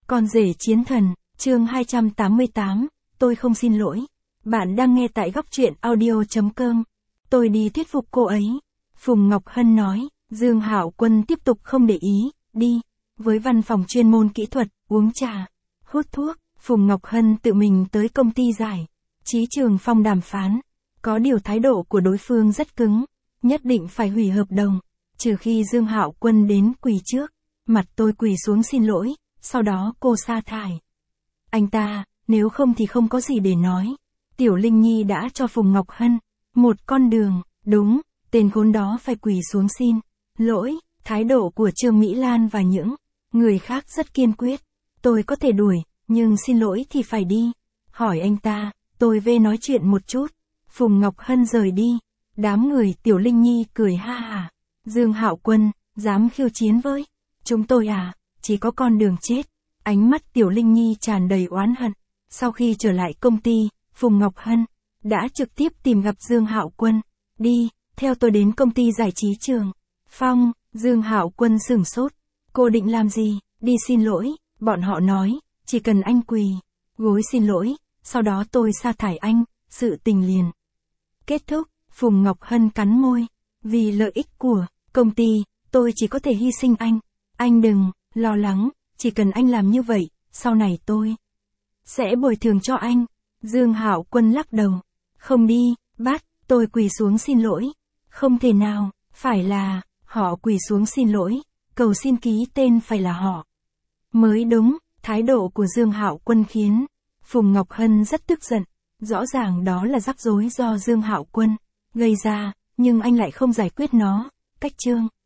Con rể chiến thần, chương 288, tôi không xin lỗi. Bạn đang nghe tại góc truyện audio.com. Tôi đi thuyết phục cô ấy. Phùng Ngọc Hân nói, Dương Hạo Quân tiếp tục không để ý, đi. Với văn phòng chuyên môn kỹ thuật, uống trà, hút thuốc, Phùng Ngọc Hân tự mình tới công ty giải trí Trường Phong đàm phán. Có điều thái độ của đối phương rất cứng, nhất định phải hủy hợp đồng, trừ khi Dương Hạo Quân đến quỳ trước. Mặt tôi quỳ xuống xin lỗi, sau đó cô sa thải anh ta, nếu không thì không có gì để nói. Tiểu Linh Nhi đã cho Phùng Ngọc Hân một con đường, đúng, tên khốn đó phải quỳ xuống xin lỗi. Thái độ của Trương Mỹ Lan và những người khác rất kiên quyết. Tôi có thể đuổi, nhưng xin lỗi thì phải đi. Hỏi anh ta, tôi về nói chuyện một chút. Phùng Ngọc Hân rời đi. Đám người Tiểu Linh Nhi cười ha hả. Dương Hạo Quân, dám khiêu chiến với chúng tôi à? Chỉ có con đường chết. Ánh mắt Tiểu Linh Nhi tràn đầy oán hận. Sau khi trở lại công ty, Phùng Ngọc Hân đã trực tiếp tìm gặp Dương Hạo Quân. Đi, theo tôi đến công ty giải trí Trường Phong. Dương Hạo Quân sửng sốt. Cô định làm gì? Đi xin lỗi. Bọn họ nói, chỉ cần anh quỳ gối xin lỗi, sau đó tôi sa thải anh, sự tình liền kết thúc. Phùng Ngọc Hân cắn môi. Vì lợi ích của công ty, tôi chỉ có thể hy sinh anh. Anh đừng lo lắng, chỉ cần anh làm như vậy, sau này tôi sẽ bồi thường cho anh. Dương Hạo Quân lắc đầu. Không đi, bắt tôi quỳ xuống xin lỗi. Không thể nào, phải là họ quỳ xuống xin lỗi, cầu xin ký tên phải là họ mới đúng. Thái độ của Dương Hạo Quân khiến Phùng Ngọc Hân rất tức giận. Rõ ràng đó là rắc rối do Dương Hạo Quân gây ra, nhưng anh lại không giải quyết nó cách Trương